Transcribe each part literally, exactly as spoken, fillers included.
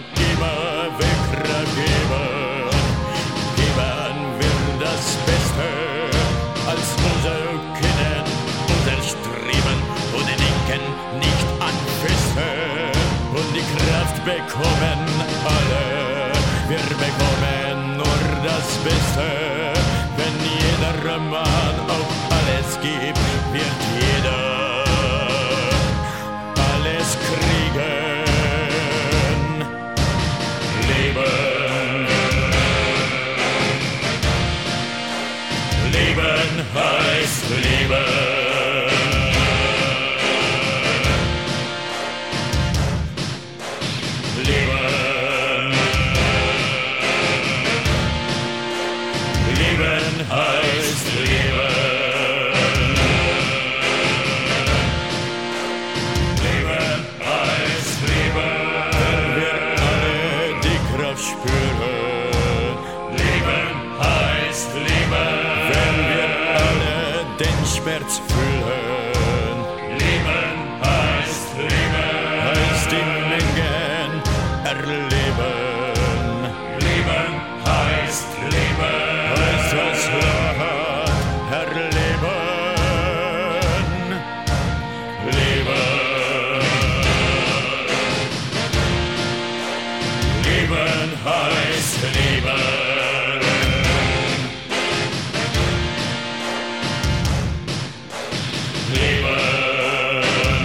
immer weckrer geben. Geben wir das Beste als unser Können, unser Streben und denken nicht an Feste. Und die Kraft bekommen alle, wir bekommen nur das Beste. Wenn jeder Mann auch alles gibt, wird jeder alles kriegen. Leben, Leben heißt Leben. Leben, Leben heißt Leben. Leben heißt Leben. Wenn wir alle die Kraft spüren. Leben heißt Leben. Wenn wir alle den Schmerz fühlen. Leben heißt Leben. Heißt die Mengen erleben. Leben heißt Leben. Heißt das Wahrheit erleben. Leben. Leben heißt Leben. Leben.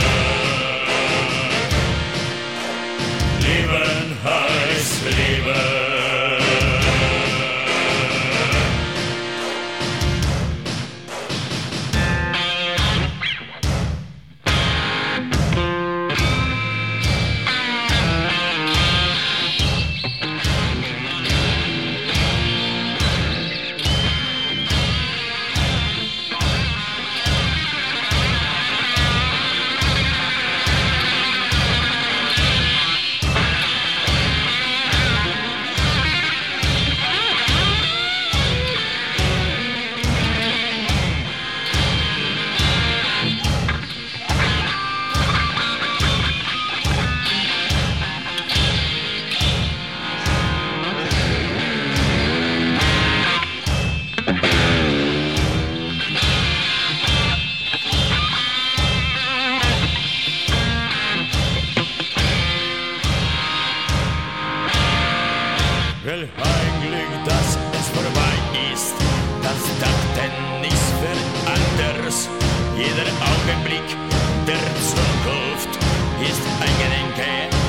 Leben heißt Leben. Will eigentlich, dass es vorbei ist, das Dachten ist für anders. Jeder Augenblick der Zukunft ist ein Gedenke